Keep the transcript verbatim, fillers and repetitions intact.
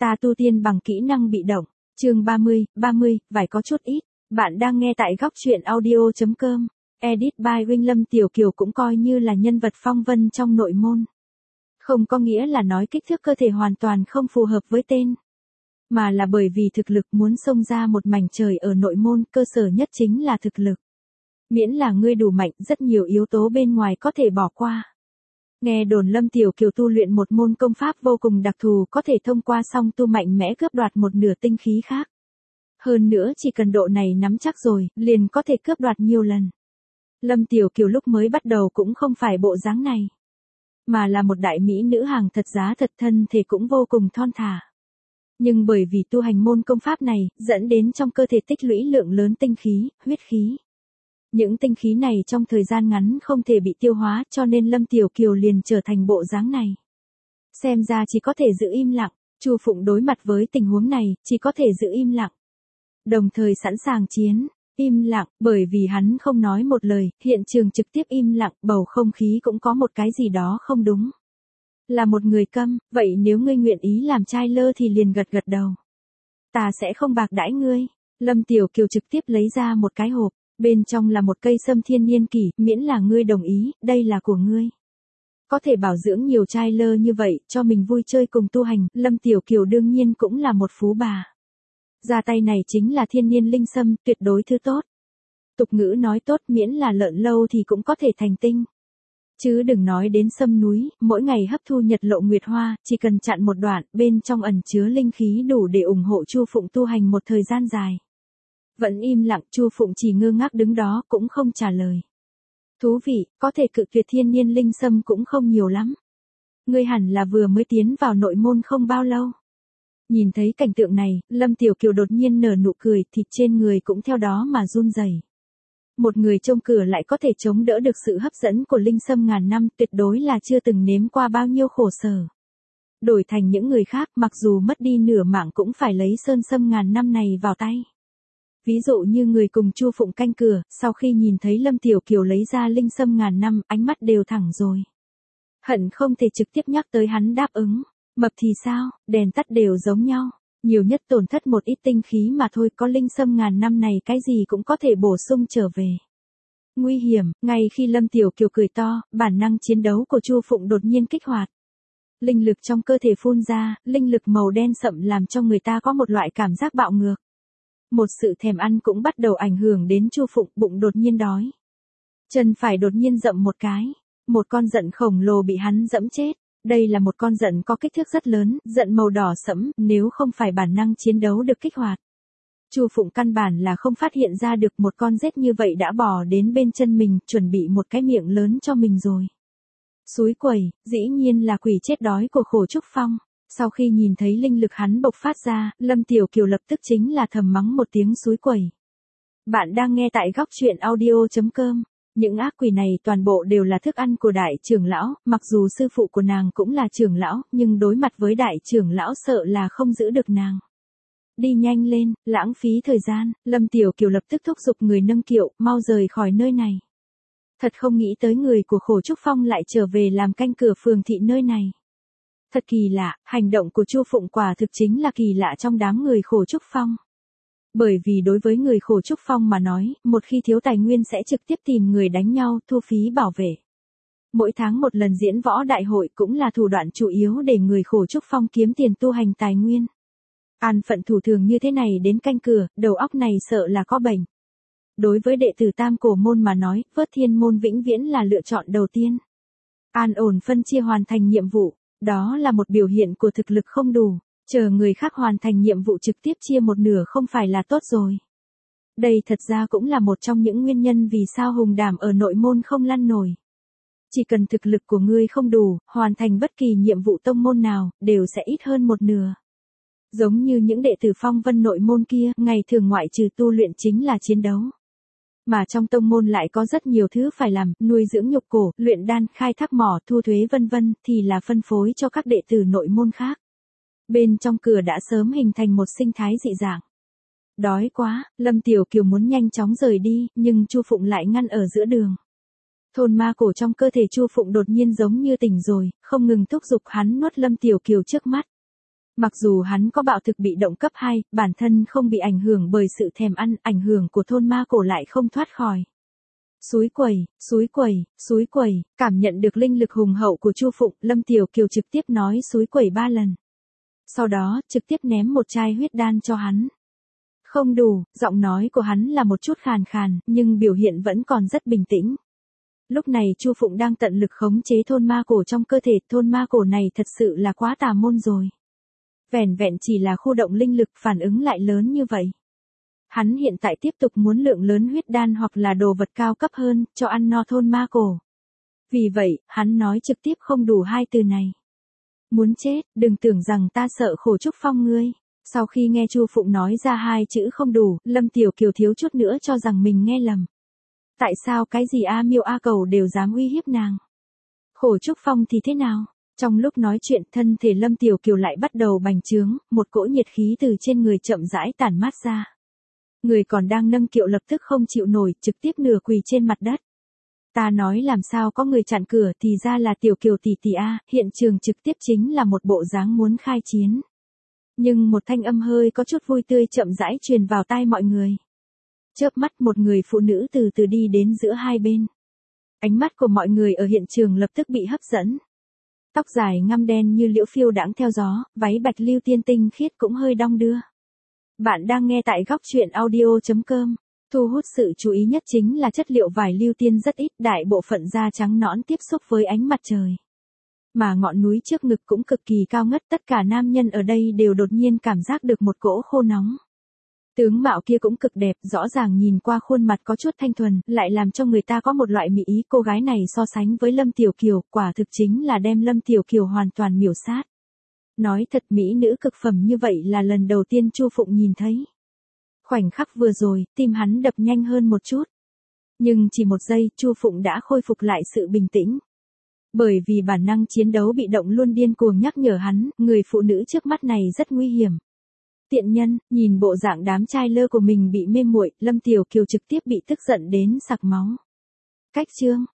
Ta tu tiên bằng kỹ năng bị động, chương ba mươi, ba mươi, vài có chút ít. Bạn đang nghe tại góc truyện audio chấm com. Edit by Huynh Lâm Tiểu Kiều cũng coi như là nhân vật phong vân trong nội môn. Không có nghĩa là nói kích thước cơ thể hoàn toàn không phù hợp với tên. Mà là bởi vì thực lực muốn xông ra một mảnh trời ở nội môn, cơ sở nhất chính là thực lực. Miễn là ngươi đủ mạnh, rất nhiều yếu tố bên ngoài có thể bỏ qua. Nghe đồn Lâm Tiểu Kiều tu luyện một môn công pháp vô cùng đặc thù, có thể thông qua song tu mạnh mẽ cướp đoạt một nửa tinh khí khác. Hơn nữa chỉ cần độ này nắm chắc rồi, liền có thể cướp đoạt nhiều lần. Lâm Tiểu Kiều lúc mới bắt đầu cũng không phải bộ dáng này, mà là một đại mỹ nữ hàng thật giá thật, thân thể cũng vô cùng thon thả. Nhưng bởi vì tu hành môn công pháp này, dẫn đến trong cơ thể tích lũy lượng lớn tinh khí, huyết khí. Những tinh khí này trong thời gian ngắn không thể bị tiêu hóa, cho nên Lâm Tiểu Kiều liền trở thành bộ dáng này. Xem ra chỉ có thể giữ im lặng, Chu Phụng đối mặt với tình huống này, chỉ có thể giữ im lặng. Đồng thời sẵn sàng chiến, im lặng, bởi vì hắn không nói một lời, hiện trường trực tiếp im lặng, bầu không khí cũng có một cái gì đó không đúng. Là một người câm, vậy nếu ngươi nguyện ý làm trai lơ thì liền gật gật đầu. Ta sẽ không bạc đãi ngươi. Lâm Tiểu Kiều trực tiếp lấy ra một cái hộp. Bên trong là một cây sâm thiên niên kỷ, miễn là ngươi đồng ý, đây là của ngươi. Có thể bảo dưỡng nhiều trai lơ như vậy, cho mình vui chơi cùng tu hành, Lâm Tiểu Kiều đương nhiên cũng là một phú bà. Ra tay này chính là thiên niên linh sâm, tuyệt đối thứ tốt. Tục ngữ nói tốt, miễn là lợn lâu thì cũng có thể thành tinh. Chứ đừng nói đến sâm núi, mỗi ngày hấp thu nhật lộ nguyệt hoa, chỉ cần chặn một đoạn, bên trong ẩn chứa linh khí đủ để ủng hộ Chu Phụng tu hành một thời gian dài. Vẫn im lặng, Chu Phụng chỉ ngơ ngác đứng đó, cũng không trả lời. Thú vị, có thể cự tuyệt thiên niên linh sâm cũng không nhiều lắm. Ngươi hẳn là vừa mới tiến vào nội môn không bao lâu. Nhìn thấy cảnh tượng này, Lâm Tiểu Kiều đột nhiên nở nụ cười, thịt trên người cũng theo đó mà run rẩy. Một người trông cửa lại có thể chống đỡ được sự hấp dẫn của linh sâm ngàn năm, tuyệt đối là chưa từng nếm qua bao nhiêu khổ sở. Đổi thành những người khác, mặc dù mất đi nửa mạng cũng phải lấy sơn sâm ngàn năm này vào tay. Ví dụ như người cùng Chu Phụng canh cửa, sau khi nhìn thấy Lâm Tiểu Kiều lấy ra linh sâm ngàn năm, ánh mắt đều thẳng rồi. Hận không thể trực tiếp nhắc tới hắn đáp ứng. Mập thì sao, đèn tắt đều giống nhau. Nhiều nhất tổn thất một ít tinh khí mà thôi, có linh sâm ngàn năm này cái gì cũng có thể bổ sung trở về. Nguy hiểm, ngay khi Lâm Tiểu Kiều cười to, bản năng chiến đấu của Chu Phụng đột nhiên kích hoạt. Linh lực trong cơ thể phun ra, linh lực màu đen sậm làm cho người ta có một loại cảm giác bạo ngược. Một sự thèm ăn cũng bắt đầu ảnh hưởng đến Chu Phụng, bụng đột nhiên đói. Chân phải đột nhiên dậm một cái. Một con giận khổng lồ bị hắn dẫm chết. Đây là một con giận có kích thước rất lớn, giận màu đỏ sẫm, nếu không phải bản năng chiến đấu được kích hoạt. Chu Phụng căn bản là không phát hiện ra được một con rết như vậy đã bò đến bên chân mình, chuẩn bị một cái miệng lớn cho mình rồi. Xúi quẩy, dĩ nhiên là quỷ chết đói của Khổ Trúc Phong. Sau khi nhìn thấy linh lực hắn bộc phát ra, Lâm Tiểu Kiều lập tức chính là thầm mắng một tiếng xúi quẩy. Bạn đang nghe tại góc truyện audio chấm com. Những ác quỷ này toàn bộ đều là thức ăn của đại trưởng lão, mặc dù sư phụ của nàng cũng là trưởng lão, nhưng đối mặt với đại trưởng lão sợ là không giữ được nàng. Đi nhanh lên, lãng phí thời gian, Lâm Tiểu Kiều lập tức thúc giục người nâng kiệu, mau rời khỏi nơi này. Thật không nghĩ tới người của Khổ Trúc Phong lại trở về làm canh cửa phường thị nơi này. Thật kỳ lạ, hành động của Chu Phụng quả thực chính là kỳ lạ trong đám người Khổ Trúc Phong. Bởi vì đối với người Khổ Trúc Phong mà nói, một khi thiếu tài nguyên sẽ trực tiếp tìm người đánh nhau, thu phí bảo vệ. Mỗi tháng một lần diễn võ đại hội cũng là thủ đoạn chủ yếu để người Khổ Trúc Phong kiếm tiền tu hành tài nguyên. An phận thủ thường như thế này đến canh cửa, đầu óc này sợ là có bệnh. Đối với đệ tử Tam Cổ môn mà nói, Vớt Thiên môn vĩnh viễn là lựa chọn đầu tiên. An ổn phân chia hoàn thành nhiệm vụ, đó là một biểu hiện của thực lực không đủ. Chờ người khác hoàn thành nhiệm vụ trực tiếp chia một nửa không phải là tốt rồi. Đây thật ra cũng là một trong những nguyên nhân vì sao hùng đảm ở nội môn không lăn nổi. Chỉ cần thực lực của ngươi không đủ, hoàn thành bất kỳ nhiệm vụ tông môn nào, đều sẽ ít hơn một nửa. Giống như những đệ tử phong vân nội môn kia, ngày thường ngoại trừ tu luyện chính là chiến đấu. Mà trong tông môn lại có rất nhiều thứ phải làm, nuôi dưỡng nhục cổ, luyện đan, khai thác mỏ, thu thuế vân vân, thì là phân phối cho các đệ tử nội môn khác. Bên trong cửa đã sớm hình thành một sinh thái dị dạng. Đói quá, Lâm Tiểu Kiều muốn nhanh chóng rời đi, nhưng Chu Phụng lại ngăn ở giữa đường. Thôn ma cổ trong cơ thể Chu Phụng đột nhiên giống như tỉnh rồi, không ngừng thúc giục hắn nuốt Lâm Tiểu Kiều trước mắt. Mặc dù hắn có bạo thực bị động cấp hai, bản thân không bị ảnh hưởng bởi sự thèm ăn, ảnh hưởng của thôn ma cổ lại không thoát khỏi. Súi quẩy, súi quẩy, súi quẩy, cảm nhận được linh lực hùng hậu của Chu Phụng, Lâm Tiểu Kiều trực tiếp nói súi quẩy ba lần. Sau đó, trực tiếp ném một chai huyết đan cho hắn. Không đủ, giọng nói của hắn là một chút khàn khàn, nhưng biểu hiện vẫn còn rất bình tĩnh. Lúc này Chu Phụng đang tận lực khống chế thôn ma cổ trong cơ thể, thôn ma cổ này thật sự là quá tà môn rồi. Vẻn vẹn chỉ là khu động linh lực phản ứng lại lớn như vậy. Hắn hiện tại tiếp tục muốn lượng lớn huyết đan hoặc là đồ vật cao cấp hơn, cho ăn no thôn ma cổ. Vì vậy, hắn nói trực tiếp không đủ hai từ này. Muốn chết, đừng tưởng rằng ta sợ khổ Trúc Phong ngươi. Sau khi nghe Chu Phụng nói ra hai chữ không đủ, Lâm Tiểu Kiều thiếu chút nữa cho rằng mình nghe lầm. Tại sao cái gì A Miêu A Cầu đều dám uy hiếp nàng? Khổ Trúc Phong thì thế nào? Trong lúc nói chuyện, thân thể Lâm Tiểu Kiều lại bắt đầu bành trướng, một cỗ nhiệt khí từ trên người chậm rãi tản mát ra. Người còn đang nâng kiệu lập tức không chịu nổi, trực tiếp nửa quỳ trên mặt đất. Ta nói làm sao có người chặn cửa, thì ra là Tiểu Kiều tỷ tỷ a, hiện trường trực tiếp chính là một bộ dáng muốn khai chiến. Nhưng một thanh âm hơi có chút vui tươi chậm rãi truyền vào tai mọi người. Chớp mắt một người phụ nữ từ từ đi đến giữa hai bên. Ánh mắt của mọi người ở hiện trường lập tức bị hấp dẫn. Tóc dài ngăm đen như liễu phiêu đãng theo gió, váy bạch lưu tiên tinh khiết cũng hơi đong đưa. Bạn đang nghe tại góc truyện audio chấm com. Thu hút sự chú ý nhất chính là chất liệu vải lưu tiên rất ít, đại bộ phận da trắng nõn tiếp xúc với ánh mặt trời. Mà ngọn núi trước ngực cũng cực kỳ cao ngất, tất cả nam nhân ở đây đều đột nhiên cảm giác được một cỗ khô nóng. Tướng mạo kia cũng cực đẹp, rõ ràng nhìn qua khuôn mặt có chút thanh thuần, lại làm cho người ta có một loại mỹ ý. Cô gái này so sánh với Lâm Tiểu Kiều, quả thực chính là đem Lâm Tiểu Kiều hoàn toàn miểu sát. Nói thật, mỹ nữ cực phẩm như vậy là lần đầu tiên Chu Phụng nhìn thấy. Khoảnh khắc vừa rồi, tim hắn đập nhanh hơn một chút. Nhưng chỉ một giây, Chu Phụng đã khôi phục lại sự bình tĩnh. Bởi vì bản năng chiến đấu bị động luôn điên cuồng nhắc nhở hắn, người phụ nữ trước mắt này rất nguy hiểm. Tiện nhân, nhìn bộ dạng đám trai lơ của mình bị mê muội, Lâm Tiểu Kiều trực tiếp bị tức giận đến sặc máu. Cách chương,